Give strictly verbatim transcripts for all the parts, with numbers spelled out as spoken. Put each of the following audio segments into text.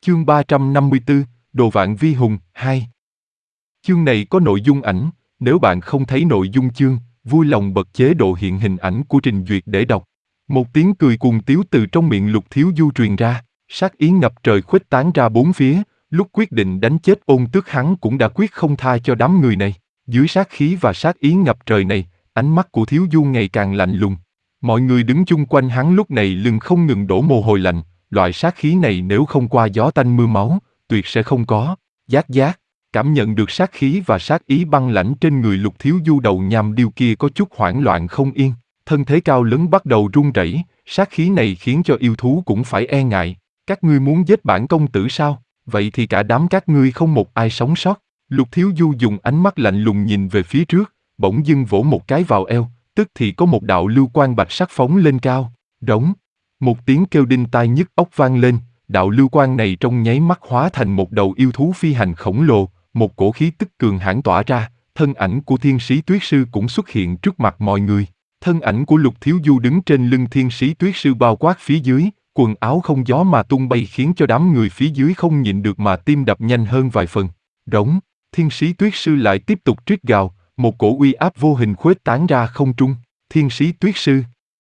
Chương ba trăm năm mươi tư, Đồ Vạn Vi Hùng, hai. Chương này có nội dung ảnh, nếu bạn không thấy nội dung chương, vui lòng bật chế độ hiện hình ảnh của trình duyệt để đọc. Một tiếng cười cuồng tiếu từ trong miệng Lục Thiếu Du truyền ra, sát ý ngập trời khuếch tán ra bốn phía, lúc quyết định đánh chết Ôn Tước hắn cũng đã quyết không tha cho đám người này. Dưới sát khí và sát ý ngập trời này, ánh mắt của Thiếu Du ngày càng lạnh lùng. Mọi người đứng chung quanh hắn lúc này lưng không ngừng đổ mồ hôi lạnh, loại sát khí này nếu không qua gió tanh mưa máu, tuyệt sẽ không có. Giác giác, cảm nhận được sát khí và sát ý băng lãnh trên người Lục Thiếu Du, đầu nham điêu kia có chút hoảng loạn không yên, thân thế cao lớn bắt đầu run rẩy, sát khí này khiến cho yêu thú cũng phải e ngại. Các ngươi muốn giết bản công tử sao? Vậy thì cả đám các ngươi không một ai sống sót. Lục Thiếu Du dùng ánh mắt lạnh lùng nhìn về phía trước, bỗng dưng vỗ một cái vào eo, tức thì có một đạo lưu quang bạch sắc phóng lên cao. Rống, một tiếng kêu đinh tai nhức óc vang lên, đạo lưu quang này trong nháy mắt hóa thành một đầu yêu thú phi hành khổng lồ, một cổ khí tức cường hãn tỏa ra, thân ảnh của Thiên Sĩ Tuyết Sư cũng xuất hiện trước mặt mọi người. Thân ảnh của Lục Thiếu Du đứng trên lưng Thiên Sĩ Tuyết Sư bao quát phía dưới, quần áo không gió mà tung bay khiến cho đám người phía dưới không nhịn được mà tim đập nhanh hơn vài phần. Rống, Thiên Sĩ Tuyết Sư lại tiếp tục rít gào, một cổ uy áp vô hình khuếch tán ra không trung. Thiên Sĩ Tuyết Sư.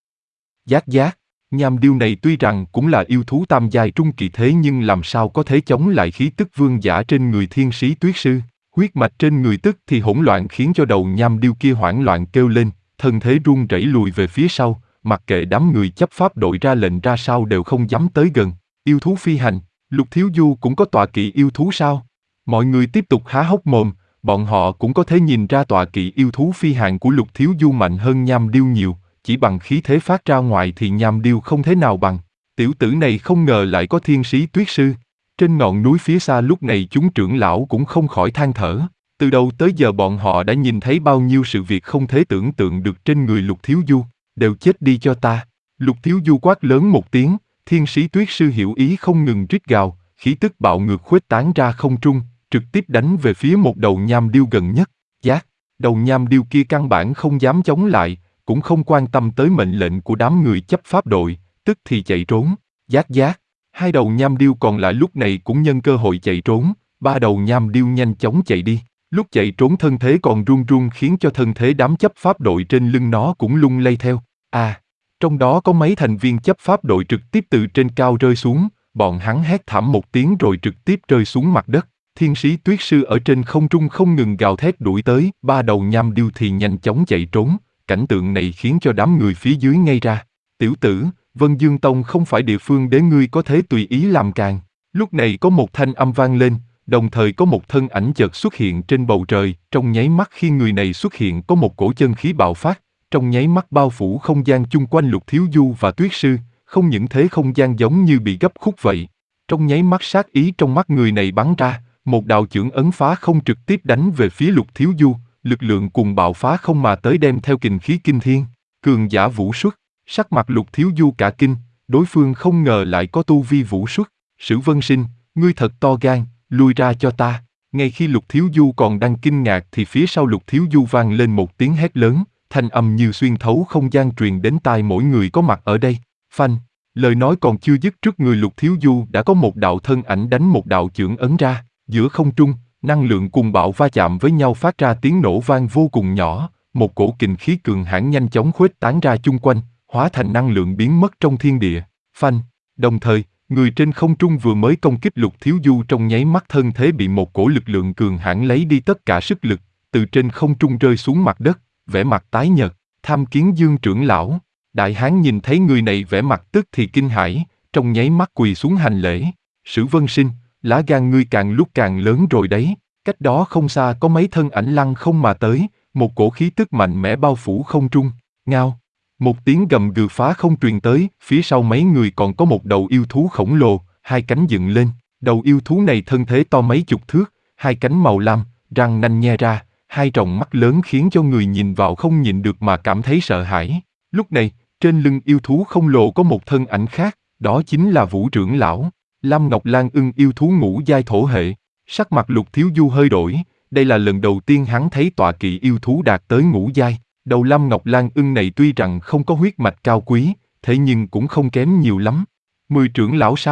Giác giác, nham điêu này tuy rằng cũng là yêu thú tam giai trung kỳ thế nhưng làm sao có thể chống lại khí tức vương giả trên người Thiên Sĩ Tuyết Sư. Huyết mạch trên người tức thì hỗn loạn khiến cho đầu nham điêu kia hoảng loạn kêu lên, thân thế run rẩy lùi về phía sau, mặc kệ đám người chấp pháp đội ra lệnh ra sao đều không dám tới gần. Yêu thú phi hành, Lục Thiếu Du cũng có tọa kỵ yêu thú sao? Mọi người tiếp tục há hốc mồm, bọn họ cũng có thể nhìn ra tọa kỵ yêu thú phi hành của Lục Thiếu Du mạnh hơn nham điêu nhiều, chỉ bằng khí thế phát ra ngoài thì nham điêu không thế nào bằng. Tiểu tử này không ngờ lại có Thiên Sĩ Tuyết Sư. Trên ngọn núi phía xa lúc này chúng trưởng lão cũng không khỏi than thở. Từ đầu tới giờ bọn họ đã nhìn thấy bao nhiêu sự việc không thể tưởng tượng được trên người Lục Thiếu Du. Đều chết đi cho ta. Lục Thiếu Du quát lớn một tiếng, Thiên Sĩ Tuyết Sư hiểu ý không ngừng rít gào, khí tức bạo ngược khuếch tán ra không trung, trực tiếp đánh về phía một đầu nham điêu gần nhất. Giác, đầu nham điêu kia căn bản không dám chống lại, cũng không quan tâm tới mệnh lệnh của đám người chấp pháp đội, tức thì chạy trốn. Giác giác, hai đầu nham điêu còn lại lúc này cũng nhân cơ hội chạy trốn, ba đầu nham điêu nhanh chóng chạy đi. Lúc chạy trốn thân thế còn run run khiến cho thân thế đám chấp pháp đội trên lưng nó cũng lung lay theo. À, trong đó có mấy thành viên chấp pháp đội trực tiếp từ trên cao rơi xuống, bọn hắn hét thảm một tiếng rồi trực tiếp rơi xuống mặt đất. Thiên Sĩ Tuyết Sư ở trên không trung không ngừng gào thét đuổi tới, ba đầu nham điêu thì nhanh chóng chạy trốn. Cảnh tượng này khiến cho đám người phía dưới ngây ra. Tiểu tử, Vân Dương Tông không phải địa phương để ngươi có thể tùy ý làm càn. Lúc này có một thanh âm vang lên, đồng thời có một thân ảnh chợt xuất hiện trên bầu trời. Trong nháy mắt khi người này xuất hiện có một cổ chân khí bạo phát, trong nháy mắt bao phủ không gian chung quanh Lục Thiếu Du và Tuyết Sư, không những thế không gian giống như bị gấp khúc vậy. Trong nháy mắt sát ý trong mắt người này bắn ra, một đạo chưởng ấn phá không trực tiếp đánh về phía Lục Thiếu Du, lực lượng cùng bạo phá không mà tới đem theo kình khí kinh thiên, cường giả vũ xuất. Sắc mặt Lục Thiếu Du cả kinh, đối phương không ngờ lại có tu vi vũ xuất. Sử Vân Sinh, ngươi thật to gan, lui ra cho ta. Ngay khi Lục Thiếu Du còn đang kinh ngạc thì phía sau Lục Thiếu Du vang lên một tiếng hét lớn, thanh âm như xuyên thấu không gian truyền đến tai mỗi người có mặt ở đây. Phanh, lời nói còn chưa dứt trước người Lục Thiếu Du đã có một đạo thân ảnh đánh một đạo chưởng ấn ra, giữa không trung, năng lượng cùng bạo va chạm với nhau phát ra tiếng nổ vang vô cùng nhỏ, một cổ kình khí cường hãn nhanh chóng khuếch tán ra chung quanh, hóa thành năng lượng biến mất trong thiên địa. Phanh, đồng thời, người trên không trung vừa mới công kích Lục Thiếu Du trong nháy mắt thân thế bị một cổ lực lượng cường hãn lấy đi tất cả sức lực, từ trên không trung rơi xuống mặt đất, vẻ mặt tái nhợt. Tham Kiến Dương trưởng lão. Đại hán nhìn thấy người này vẻ mặt tức thì kinh hãi, trong nháy mắt quỳ xuống hành lễ. Sử Vân Sinh, lá gan ngươi càng lúc càng lớn rồi đấy. Cách đó không xa có mấy thân ảnh lăng không mà tới, một cổ khí tức mạnh mẽ bao phủ không trung. Ngao, một tiếng gầm gừ phá không truyền tới, phía sau mấy người còn có một đầu yêu thú khổng lồ, hai cánh dựng lên. Đầu yêu thú này thân thế to mấy chục thước, hai cánh màu lam, răng nanh nhe ra, hai tròng mắt lớn khiến cho người nhìn vào không nhịn được mà cảm thấy sợ hãi. Lúc này, trên lưng yêu thú khổng lồ có một thân ảnh khác, đó chính là Vũ trưởng lão. Lam Ngọc Lan Ưng yêu thú ngũ giai thổ hệ. Sắc mặt Lục Thiếu Du hơi đổi, đây là lần đầu tiên hắn thấy tọa kỵ yêu thú đạt tới ngũ giai. Đầu Lam Ngọc Lan Ưng này tuy rằng không có huyết mạch cao quý, thế nhưng cũng không kém nhiều lắm. Mười trưởng lão sao?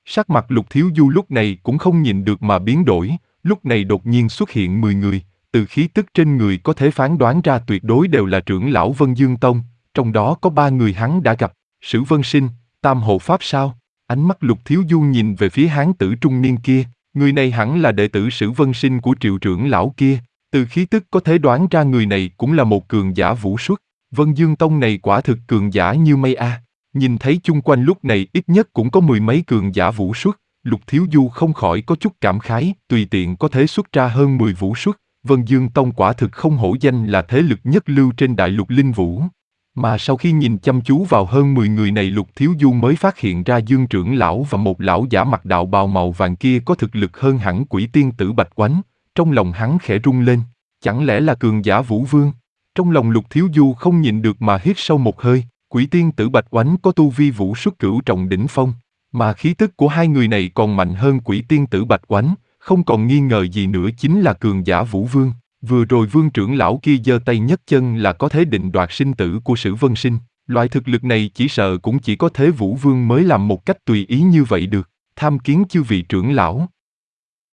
Sắc mặt Lục Thiếu Du lúc này cũng không nhìn được mà biến đổi, lúc này đột nhiên xuất hiện mười người, từ khí tức trên người có thể phán đoán ra tuyệt đối đều là trưởng lão Vân Dương Tông, trong đó có ba người hắn đã gặp, Sử Vân Sinh, Tam Hộ Pháp sao? Ánh mắt Lục Thiếu Du nhìn về phía hán tử trung niên kia, người này hẳn là đệ tử Sử Vân Sinh của Triệu trưởng lão kia, từ khí tức có thể đoán ra người này cũng là một cường giả vũ xuất, Vân Dương Tông này quả thực cường giả như mây a. Nhìn thấy chung quanh lúc này ít nhất cũng có mười mấy cường giả vũ xuất, Lục Thiếu Du không khỏi có chút cảm khái, tùy tiện có thể xuất ra hơn mười vũ xuất, Vân Dương Tông quả thực không hổ danh là thế lực nhất lưu trên đại lục linh vũ. Mà sau khi nhìn chăm chú vào hơn mười người này, Lục Thiếu Du mới phát hiện ra Dương trưởng lão và một lão giả mặc đạo bào màu vàng kia có thực lực hơn hẳn Quỷ Tiên Tử Bạch Oánh, trong lòng hắn khẽ rung lên, chẳng lẽ là cường giả Vũ Vương? Trong lòng Lục Thiếu Du không nhịn được mà hít sâu một hơi. Quỷ Tiên Tử Bạch Oánh có tu vi vũ xuất cửu trọng đỉnh phong, mà khí tức của hai người này còn mạnh hơn Quỷ Tiên Tử Bạch Oánh, không còn nghi ngờ gì nữa chính là cường giả Vũ Vương. Vừa rồi Vương trưởng lão kia giơ tay nhấc chân là có thể định đoạt sinh tử của Sử Vân Sinh, loại thực lực này chỉ sợ cũng chỉ có Thế Vũ Vương mới làm một cách tùy ý như vậy được. Tham kiến chư vị trưởng lão.